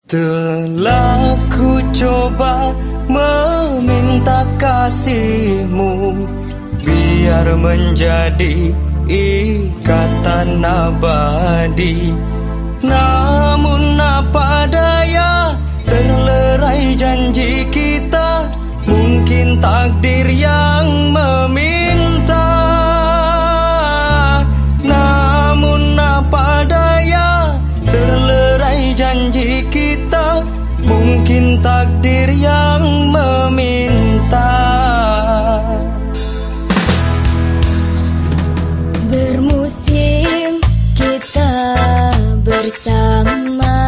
Telah ku coba meminta kasihmu, biar menjadi ikatan abadi. Namun apa daya, terlerai janji kita, mungkin takdir yang meminta. Namun apa daya, terlerai janji kita, mungkin takdir yang meminta. Bermusim kita bersama,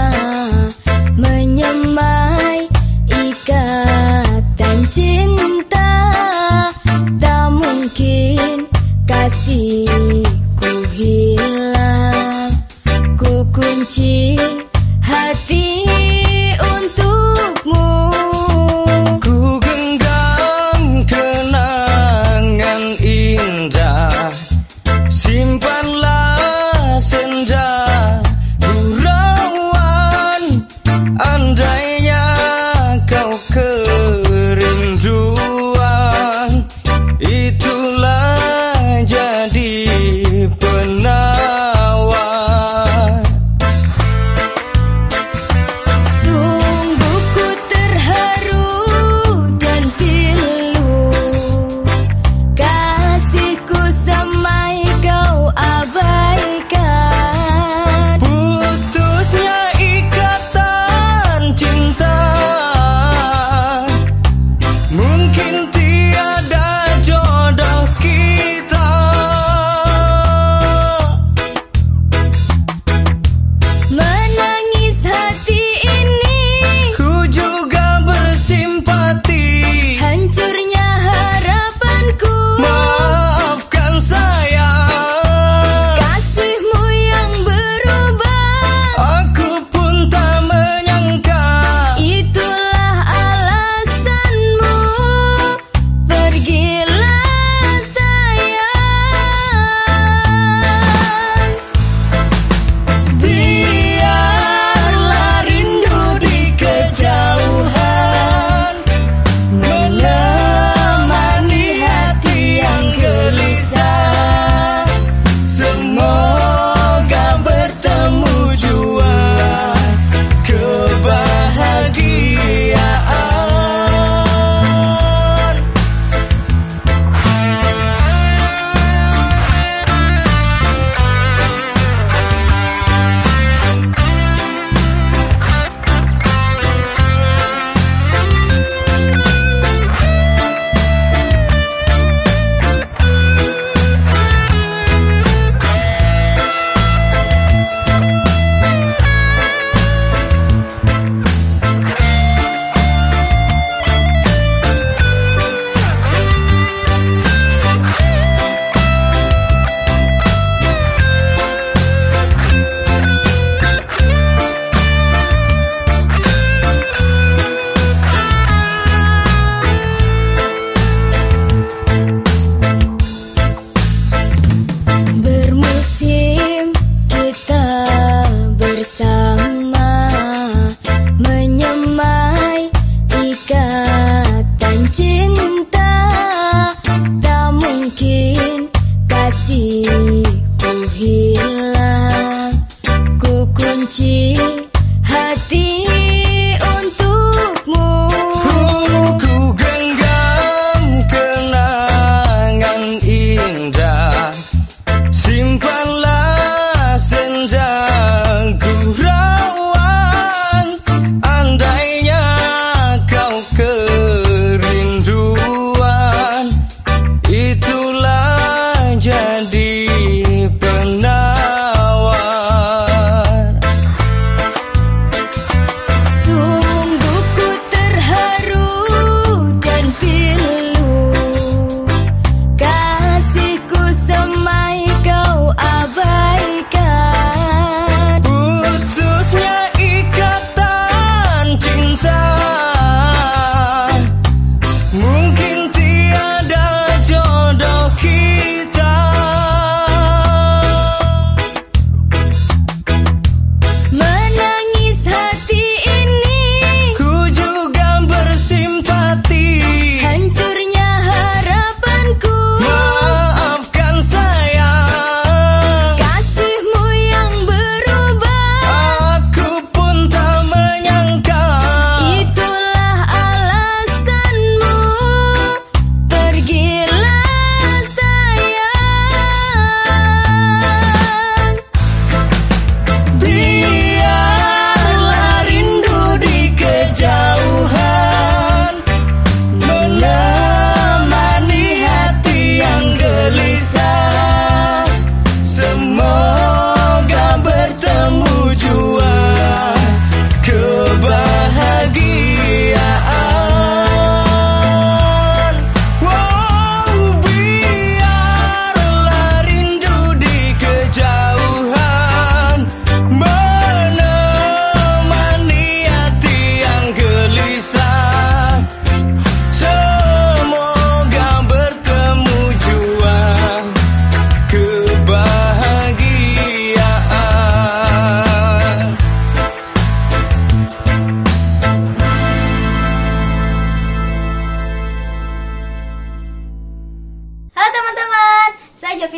menyemai ikatan cinta. Tak mungkin kasihku hilang, ku kunci hati untukmu. Ku genggam kenangan indah, simpanlah senja gurauan. Andainya kau kerinduan, itulah jadi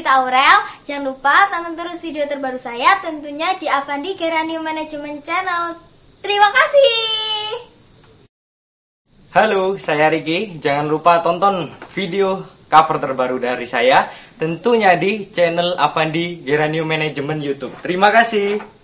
Kak Aurel. Jangan lupa tonton terus video terbaru saya tentunya di Avandi Geranium Management Channel. Terima kasih. Halo, saya Riki. Jangan lupa tonton video cover terbaru dari saya tentunya di channel Avandi Geranium Management YouTube. Terima kasih.